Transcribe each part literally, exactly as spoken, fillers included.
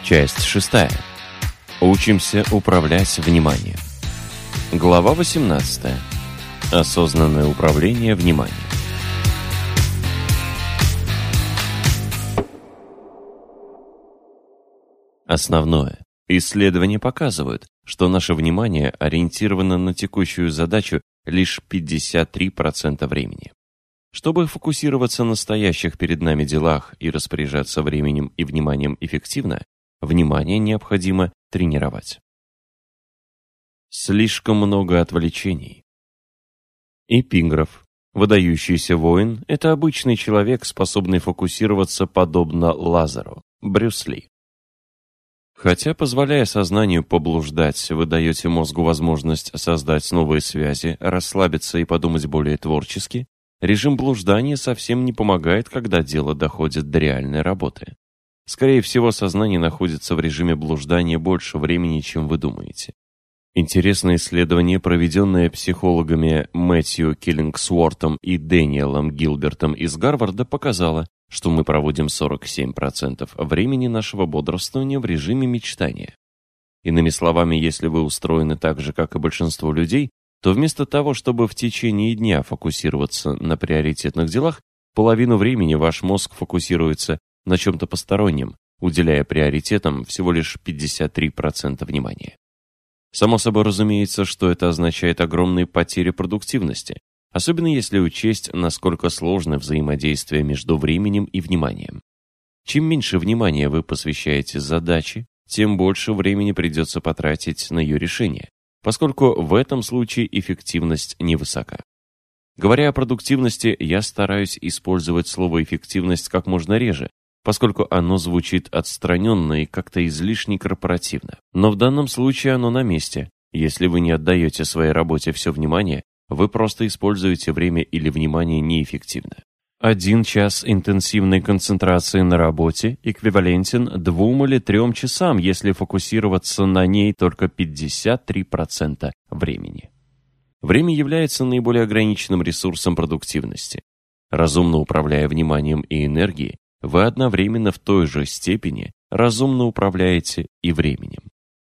Часть шестая. Учимся управлять вниманием. Глава восемнадцатая. Осознанное управление вниманием. Основное. Исследования показывают, что наше внимание ориентировано на текущую задачу лишь пятьдесят три процента времени. Чтобы фокусироваться на стоящих перед нами делах и распоряжаться временем и вниманием эффективно, внимание необходимо тренировать. Слишком много отвлечений. Эпиграф. Выдающийся воин – это обычный человек, способный фокусироваться подобно Лазару. Брюс Ли. Хотя, позволяя сознанию поблуждать, вы даете мозгу возможность создать новые связи, расслабиться и подумать более творчески, режим блуждания совсем не помогает, когда дело доходит до реальной работы. Скорее всего, сознание находится в режиме блуждания больше времени, чем вы думаете. Интересное исследование, проведенное психологами Мэтью Киллингсвортом и Дэниелом Гилбертом из Гарварда, показало, что мы проводим сорок семь процентов времени нашего бодрствования в режиме мечтания. Иными словами, если вы устроены так же, как и большинство людей, то вместо того, чтобы в течение дня фокусироваться на приоритетных делах, половину времени ваш мозг фокусируется на чем-то постороннем, уделяя приоритетам всего лишь пятьдесят три процента внимания. Само собой разумеется, что это означает огромные потери продуктивности, особенно если учесть, насколько сложно взаимодействие между временем и вниманием. Чем меньше внимания вы посвящаете задаче, тем больше времени придется потратить на ее решение, поскольку в этом случае эффективность невысока. Говоря о продуктивности, я стараюсь использовать слово «эффективность» как можно реже, поскольку оно звучит отстраненно и как-то излишне корпоративно. Но в данном случае оно на месте. Если вы не отдаете своей работе все внимание, вы просто используете время или внимание неэффективно. Один час интенсивной концентрации на работе эквивалентен двум или трем часам, если фокусироваться на ней только пятьдесят три процента времени. Время является наиболее ограниченным ресурсом продуктивности. Разумно управляя вниманием и энергией, вы одновременно в той же степени разумно управляете и временем.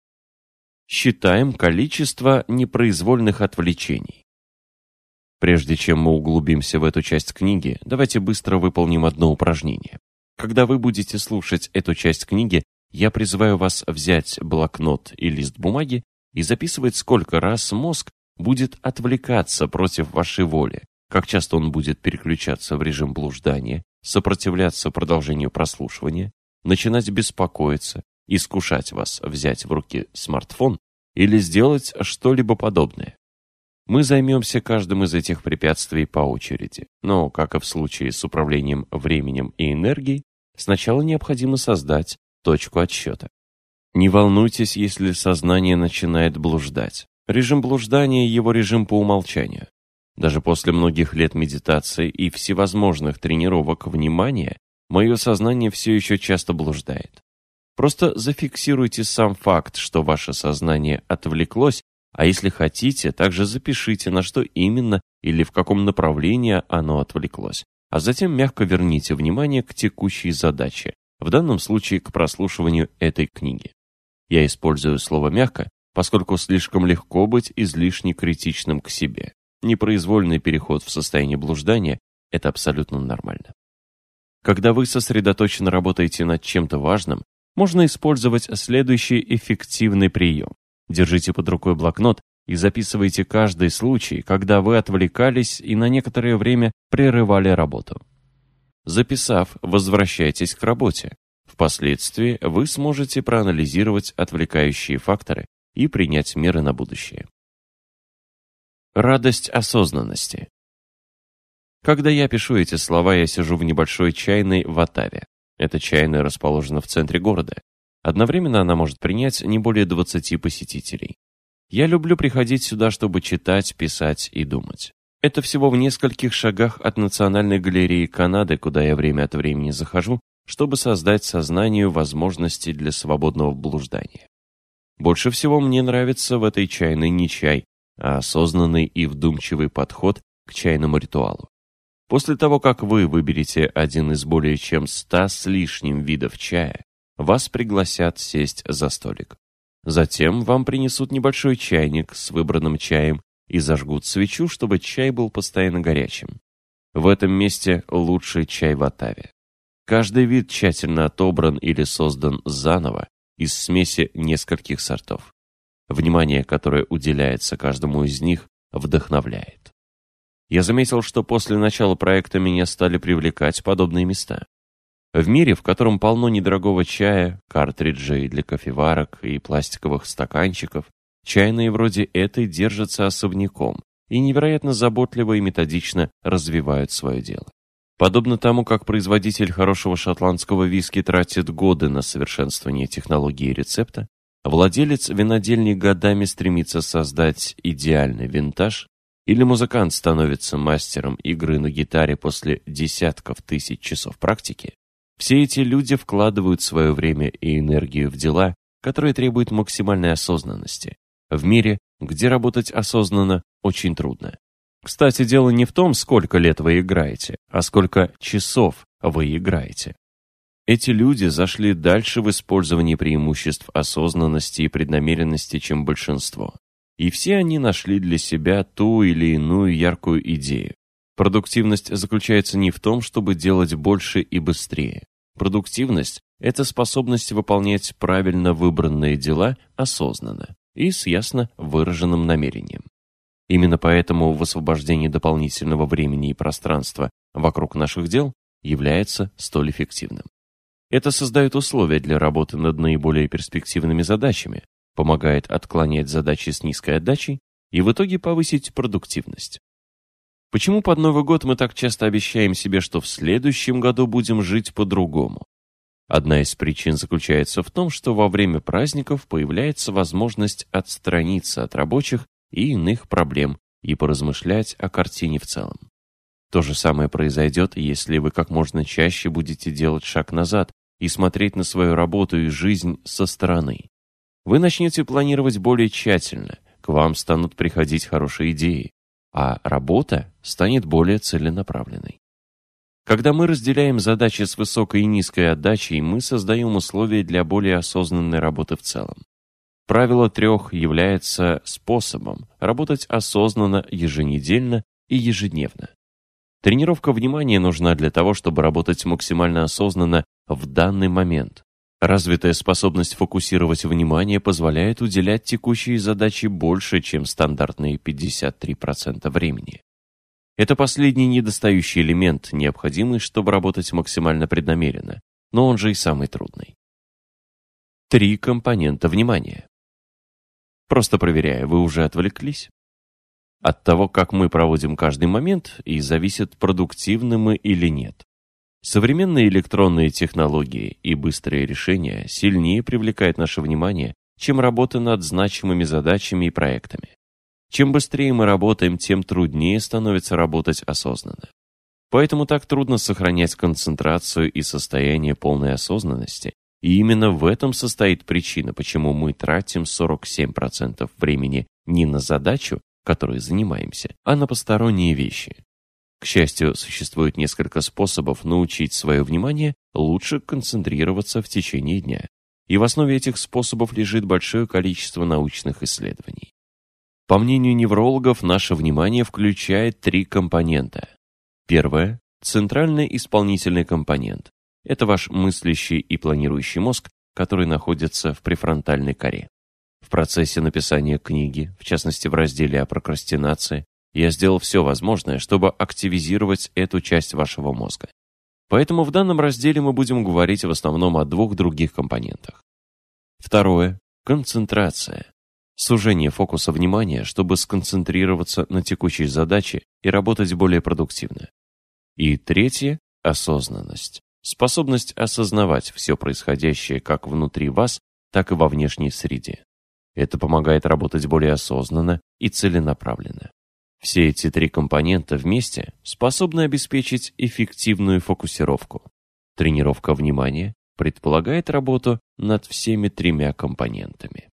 Считаем количество непроизвольных отвлечений. Прежде чем мы углубимся в эту часть книги, давайте быстро выполним одно упражнение. Когда вы будете слушать эту часть книги, я призываю вас взять блокнот и лист бумаги и записывать, сколько раз мозг будет отвлекаться против вашей воли, как часто он будет переключаться в режим блуждания, сопротивляться продолжению прослушивания, начинать беспокоиться, искушать вас взять в руки смартфон или сделать что-либо подобное. Мы займемся каждым из этих препятствий по очереди, но, как и в случае с управлением временем и энергией, сначала необходимо создать точку отсчета. Не волнуйтесь, если сознание начинает блуждать. Режим блуждания – его режим по умолчанию. Даже после многих лет медитации и всевозможных тренировок внимания, мое сознание все еще часто блуждает. Просто зафиксируйте сам факт, что ваше сознание отвлеклось, а если хотите, также запишите, на что именно или в каком направлении оно отвлеклось, а затем мягко верните внимание к текущей задаче, в данном случае к прослушиванию этой книги. Я использую слово «мягко», поскольку слишком легко быть излишне критичным к себе. Непроизвольный переход в состояние блуждания – это абсолютно нормально. Когда вы сосредоточенно работаете над чем-то важным, можно использовать следующий эффективный прием. Держите под рукой блокнот и записывайте каждый случай, когда вы отвлекались и на некоторое время прерывали работу. Записав, возвращайтесь к работе. Впоследствии вы сможете проанализировать отвлекающие факторы и принять меры на будущее. Радость осознанности. Когда я пишу эти слова, я сижу в небольшой чайной в Оттаве. Эта чайная расположена в центре города. Одновременно она может принять не более двадцати посетителей. Я люблю приходить сюда, чтобы читать, писать и думать. Это всего в нескольких шагах от Национальной галереи Канады, куда я время от времени захожу, чтобы создать сознанию возможности для свободного блуждания. Больше всего мне нравится в этой чайной не чай, а осознанный и вдумчивый подход к чайному ритуалу. После того, как вы выберете один из более чем ста с лишним видов чая, вас пригласят сесть за столик. Затем вам принесут небольшой чайник с выбранным чаем и зажгут свечу, чтобы чай был постоянно горячим. В этом месте лучший чай в Оттаве. Каждый вид тщательно отобран или создан заново из смеси нескольких сортов. Внимание, которое уделяется каждому из них, вдохновляет. Я заметил, что после начала проекта меня стали привлекать подобные места. В мире, в котором полно недорогого чая, картриджей для кофеварок и пластиковых стаканчиков, чайные вроде этой держатся особняком и невероятно заботливо и методично развивают свое дело. Подобно тому, как производитель хорошего шотландского виски тратит годы на совершенствование технологии рецепта, владелец винодельни годами стремится создать идеальный винтаж, или музыкант становится мастером игры на гитаре после десятков тысяч часов практики, все эти люди вкладывают свое время и энергию в дела, которые требуют максимальной осознанности, в мире, где работать осознанно очень трудно. Кстати, дело не в том, сколько лет вы играете, а сколько часов вы играете. Эти люди зашли дальше в использовании преимуществ осознанности и преднамеренности, чем большинство. И все они нашли для себя ту или иную яркую идею. Продуктивность заключается не в том, чтобы делать больше и быстрее. Продуктивность – это способность выполнять правильно выбранные дела осознанно и с ясно выраженным намерением. Именно поэтому высвобождение дополнительного времени и пространства вокруг наших дел является столь эффективным. Это создает условия для работы над наиболее перспективными задачами, помогает отклонять задачи с низкой отдачей и в итоге повысить продуктивность. Почему под Новый год мы так часто обещаем себе, что в следующем году будем жить по-другому? Одна из причин заключается в том, что во время праздников появляется возможность отстраниться от рабочих и иных проблем и поразмышлять о картине в целом. То же самое произойдет, если вы как можно чаще будете делать шаг назад и смотреть на свою работу и жизнь со стороны. Вы начнете планировать более тщательно, к вам станут приходить хорошие идеи, а работа станет более целенаправленной. Когда мы разделяем задачи с высокой и низкой отдачей, мы создаем условия для более осознанной работы в целом. Правило трех является способом работать осознанно еженедельно и ежедневно. Тренировка внимания нужна для того, чтобы работать максимально осознанно в данный момент. Развитая способность фокусировать внимание позволяет уделять текущей задаче больше, чем стандартные пятьдесят три процента времени. Это последний недостающий элемент, необходимый, чтобы работать максимально преднамеренно, но он же и самый трудный. Три компонента внимания. Просто проверяя, вы уже отвлеклись? От того, как мы проводим каждый момент, и зависит, продуктивны мы или нет. Современные электронные технологии и быстрые решения сильнее привлекают наше внимание, чем работа над значимыми задачами и проектами. Чем быстрее мы работаем, тем труднее становится работать осознанно. Поэтому так трудно сохранять концентрацию и состояние полной осознанности, и именно в этом состоит причина, почему мы тратим сорок семь процентов времени не на задачу, которой занимаемся, а на посторонние вещи. К счастью, существует несколько способов научить свое внимание лучше концентрироваться в течение дня. И в основе этих способов лежит большое количество научных исследований. По мнению неврологов, наше внимание включает три компонента. Первое – центральный исполнительный компонент. Это ваш мыслящий и планирующий мозг, который находится в префронтальной коре. В процессе написания книги, в частности в разделе о прокрастинации, я сделал все возможное, чтобы активизировать эту часть вашего мозга. Поэтому в данном разделе мы будем говорить в основном о двух других компонентах. Второе – концентрация. Сужение фокуса внимания, чтобы сконцентрироваться на текущей задаче и работать более продуктивно. И третье – осознанность. Способность осознавать все происходящее как внутри вас, так и во внешней среде. Это помогает работать более осознанно и целенаправленно. Все эти три компонента вместе способны обеспечить эффективную фокусировку. Тренировка внимания предполагает работу над всеми тремя компонентами.